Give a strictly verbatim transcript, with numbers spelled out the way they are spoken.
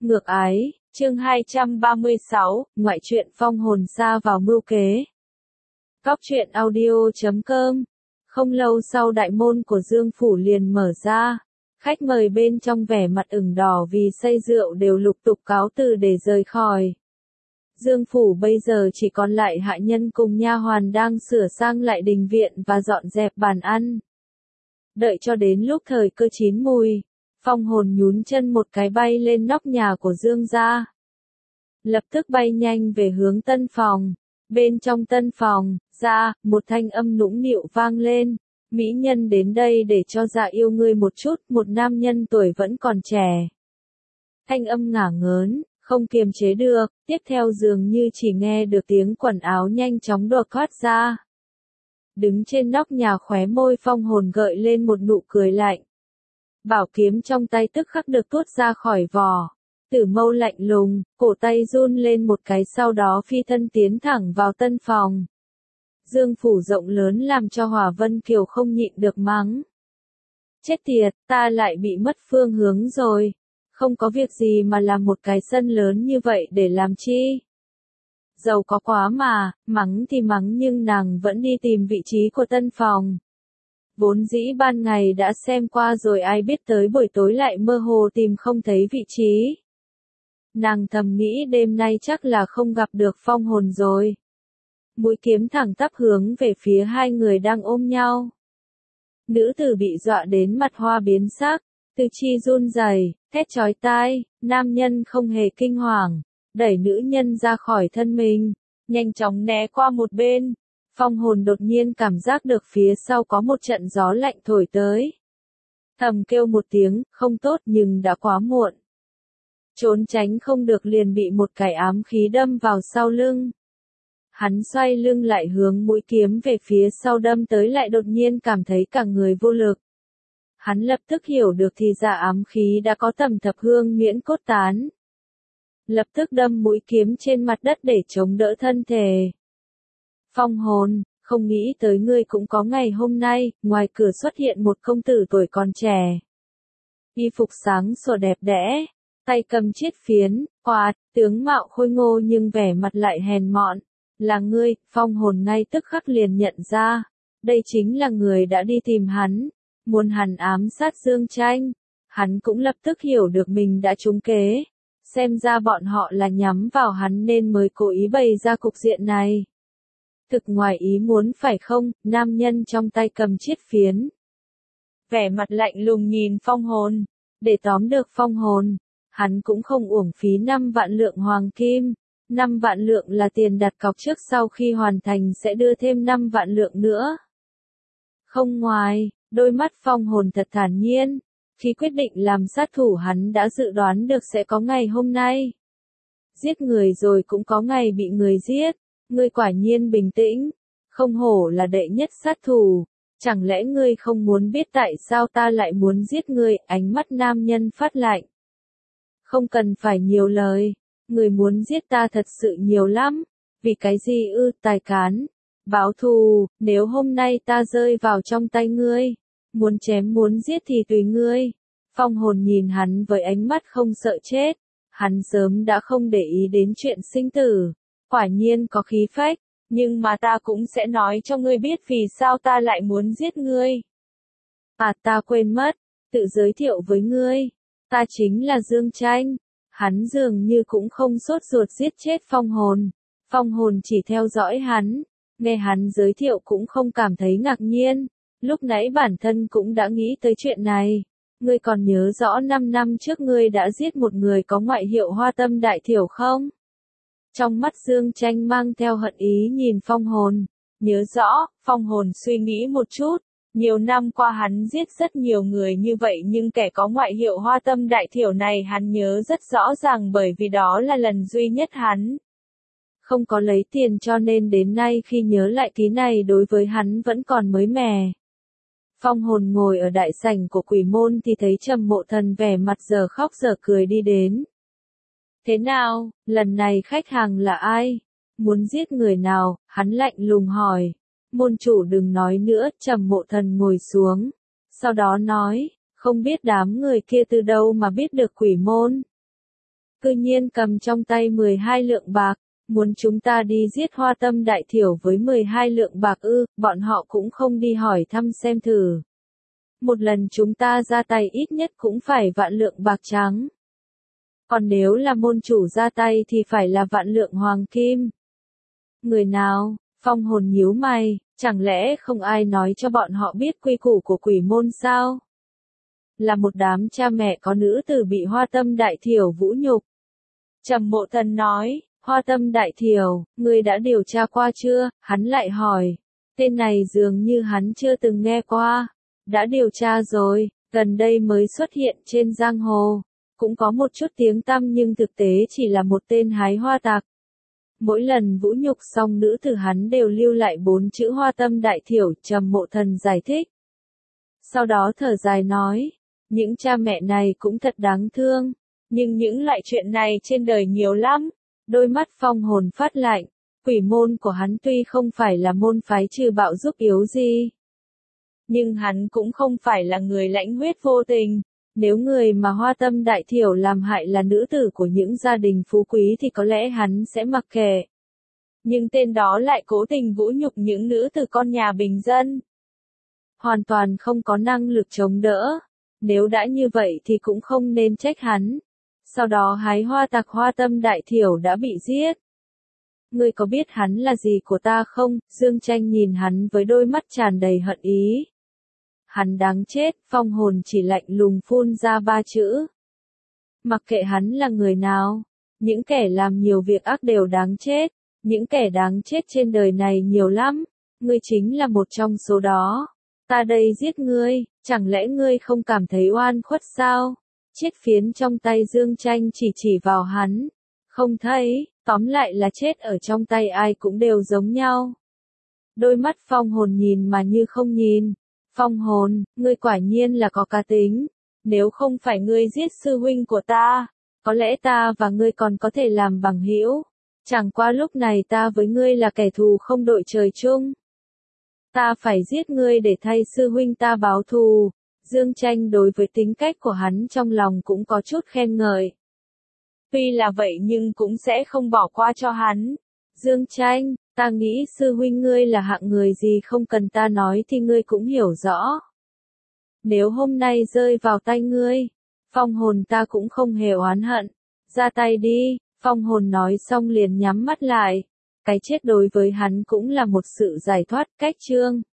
Ngược ái, chương hai trăm ba mươi sáu, ngoại truyện phong hồn sa vào mưu kế. Cóc truyện audio chấm com. Không lâu sau đại môn của Dương Phủ liền mở ra. Khách mời bên trong vẻ mặt ửng đỏ vì say rượu đều lục tục cáo từ để rời khỏi. Dương Phủ bây giờ chỉ còn lại hạ nhân cùng nha hoàn đang sửa sang lại đình viện và dọn dẹp bàn ăn. Đợi cho đến lúc thời cơ chín mùi, phong hồn nhún chân một cái bay lên nóc nhà của Dương gia. Lập tức bay nhanh về hướng tân phòng. Bên trong tân phòng, ra, một thanh âm nũng nịu vang lên. Mỹ nhân đến đây để cho dạ yêu ngươi một chút, một nam nhân tuổi vẫn còn trẻ. Thanh âm ngả ngớn, không kiềm chế được, tiếp theo dường như chỉ nghe được tiếng quần áo nhanh chóng đột thoát ra. Đứng trên nóc nhà khóe môi phong hồn gợi lên một nụ cười lạnh. Bảo kiếm trong tay tức khắc được tuốt ra khỏi vỏ. Tử mâu lạnh lùng, cổ tay run lên một cái sau đó phi thân tiến thẳng vào tân phòng. Dương Phủ rộng lớn làm cho Hỏa Vân Kiều không nhịn được mắng. Chết tiệt, ta lại bị mất phương hướng rồi. Không có việc gì mà làm một cái sân lớn như vậy để làm chi? Giàu có quá mà, mắng thì mắng nhưng nàng vẫn đi tìm vị trí của tân phòng. Vốn dĩ ban ngày đã xem qua rồi ai biết tới buổi tối lại mơ hồ tìm không thấy vị trí. Nàng thầm nghĩ đêm nay chắc là không gặp được phong hồn rồi. Mũi kiếm thẳng tắp hướng về phía hai người đang ôm nhau. Nữ tử bị dọa đến mặt hoa biến sắc, tứ chi run rẩy, thét chói tai, nam nhân không hề kinh hoàng, đẩy nữ nhân ra khỏi thân mình, nhanh chóng né qua một bên. Phong hồn đột nhiên cảm giác được phía sau có một trận gió lạnh thổi tới. Thầm kêu một tiếng, không tốt nhưng đã quá muộn. Trốn tránh không được liền bị một cái ám khí đâm vào sau lưng. Hắn xoay lưng lại hướng mũi kiếm về phía sau đâm tới lại đột nhiên cảm thấy cả người vô lực. Hắn lập tức hiểu được thì ra ám khí đã có tầm thập hương miễn cốt tán. Lập tức đâm mũi kiếm trên mặt đất để chống đỡ thân thể. Phong hồn, không nghĩ tới ngươi cũng có ngày hôm nay, ngoài cửa xuất hiện một công tử tuổi còn trẻ. Y phục sáng sủa đẹp đẽ, tay cầm chiết phiến, quạt, tướng mạo khôi ngô nhưng vẻ mặt lại hèn mọn. Là ngươi, phong hồn ngay tức khắc liền nhận ra. Đây chính là người đã đi tìm hắn, muốn hắn ám sát Dương Tranh. Hắn cũng lập tức hiểu được mình đã trúng kế. Xem ra bọn họ là nhắm vào hắn nên mới cố ý bày ra cục diện này. Thực ngoài ý muốn phải không, nam nhân trong tay cầm chiết phiến. Vẻ mặt lạnh lùng nhìn phong hồn. Để tóm được phong hồn, hắn cũng không uổng phí năm vạn lượng hoàng kim. năm vạn lượng là tiền đặt cọc trước sau khi hoàn thành sẽ đưa thêm năm vạn lượng nữa. Không ngoài, đôi mắt phong hồn thật thản nhiên. Khi quyết định làm sát thủ hắn đã dự đoán được sẽ có ngày hôm nay. Giết người rồi cũng có ngày bị người giết. Ngươi quả nhiên bình tĩnh. Không hổ là đệ nhất sát thủ. Chẳng lẽ ngươi không muốn biết tại sao ta lại muốn giết ngươi? Ánh mắt nam nhân phát lạnh. Không cần phải nhiều lời. Người muốn giết ta thật sự nhiều lắm. Vì cái gì ư? Tài cán. Báo thù. Nếu hôm nay ta rơi vào trong tay ngươi. Muốn chém muốn giết thì tùy ngươi. Phong hồn nhìn hắn với ánh mắt không sợ chết. Hắn sớm đã không để ý đến chuyện sinh tử. Quả nhiên có khí phách. Nhưng mà ta cũng sẽ nói cho ngươi biết vì sao ta lại muốn giết ngươi. À ta quên mất. Tự giới thiệu với ngươi. Ta chính là Dương Tranh. Hắn dường như cũng không sốt ruột giết chết phong hồn. Phong hồn chỉ theo dõi hắn. Nghe hắn giới thiệu cũng không cảm thấy ngạc nhiên. Lúc nãy bản thân cũng đã nghĩ tới chuyện này. Ngươi còn nhớ rõ năm năm trước ngươi đã giết một người có ngoại hiệu Hoa Tâm Đại Thiểu không? Trong mắt Dương Tranh mang theo hận ý nhìn phong hồn. Nhớ rõ, phong hồn suy nghĩ một chút. Nhiều năm qua hắn giết rất nhiều người như vậy nhưng kẻ có ngoại hiệu Hoa Tâm Đại Thiểu này hắn nhớ rất rõ ràng bởi vì đó là lần duy nhất hắn không có lấy tiền cho nên đến nay khi nhớ lại ký này đối với hắn vẫn còn mới mẻ. Phong hồn ngồi ở đại sảnh của Quỷ Môn thì thấy Trầm Mộ Thần vẻ mặt giờ khóc giờ cười đi đến. Thế nào, lần này khách hàng là ai? Muốn giết người nào? Hắn lạnh lùng hỏi. Môn chủ đừng nói nữa, Trầm Mộ Thần ngồi xuống. Sau đó nói, không biết đám người kia từ đâu mà biết được Quỷ Môn. cư nhiên cầm trong tay mười hai lượng bạc, muốn chúng ta đi giết Hoa Tâm Đại Thiểu với mười hai lượng bạc ư, bọn họ cũng không đi hỏi thăm xem thử. Một lần chúng ta ra tay ít nhất cũng phải vạn lượng bạc trắng. Còn nếu là môn chủ ra tay thì phải là vạn lượng hoàng kim. Người nào? Phong Hồn nhíu mày, chẳng lẽ không ai nói cho bọn họ biết quy củ của quỷ môn sao? Là một đám cha mẹ có nữ tử bị Hoa Tâm Đại Thiểu vũ nhục. Trầm Mộ Thần nói, Hoa Tâm Đại Thiểu, ngươi đã điều tra qua chưa? Hắn lại hỏi, tên này dường như hắn chưa từng nghe qua. Đã điều tra rồi, gần đây mới xuất hiện trên giang hồ. Cũng có một chút tiếng tăm nhưng thực tế chỉ là một tên hái hoa tặc. Mỗi lần vũ nhục xong nữ tử hắn đều lưu lại bốn chữ Hoa Tâm Đại Thiểu, Trầm Mộ Thần giải thích. Sau đó thở dài nói, những cha mẹ này cũng thật đáng thương, nhưng những loại chuyện này trên đời nhiều lắm. Đôi mắt Phong Hồn phát lạnh, quỷ môn của hắn tuy không phải là môn phái trừ bạo giúp yếu gì, nhưng hắn cũng không phải là người lãnh huyết vô tình. Nếu người mà Hoa Tâm Đại Thiểu làm hại là nữ tử của những gia đình phú quý thì có lẽ hắn sẽ mặc kệ. Nhưng tên đó lại cố tình vũ nhục những nữ tử con nhà bình dân. Hoàn toàn không có năng lực chống đỡ. Nếu đã như vậy thì cũng không nên trách hắn. Sau đó hái hoa tặc Hoa Tâm Đại Thiểu đã bị giết. Ngươi có biết hắn là gì của ta không? Dương Tranh nhìn hắn với đôi mắt tràn đầy hận ý. Hắn đáng chết, Phong Hồn chỉ lạnh lùng phun ra ba chữ. Mặc kệ hắn là người nào, những kẻ làm nhiều việc ác đều đáng chết, những kẻ đáng chết trên đời này nhiều lắm, ngươi chính là một trong số đó. Ta đây giết ngươi, chẳng lẽ ngươi không cảm thấy oan khuất sao? Chiếc phiến trong tay Dương Tranh chỉ chỉ vào hắn. Không thấy, tóm lại là chết ở trong tay ai cũng đều giống nhau. Đôi mắt Phong Hồn nhìn mà như không nhìn. Phong Hồn, ngươi quả nhiên là có cá tính. Nếu không phải ngươi giết sư huynh của ta, có lẽ ta và ngươi còn có thể làm bằng hữu. Chẳng qua lúc này ta với ngươi là kẻ thù không đội trời chung. Ta phải giết ngươi để thay sư huynh ta báo thù. Dương Tranh đối với tính cách của hắn trong lòng cũng có chút khen ngợi. Tuy là vậy nhưng cũng sẽ không bỏ qua cho hắn. Dương Tranh, ta nghĩ sư huynh ngươi là hạng người gì không cần ta nói thì ngươi cũng hiểu rõ. Nếu hôm nay rơi vào tay ngươi, Phong Hồn ta cũng không hề oán hận. Ra tay đi, Phong Hồn nói xong liền nhắm mắt lại. Cái chết đối với hắn cũng là một sự giải thoát. Cách chương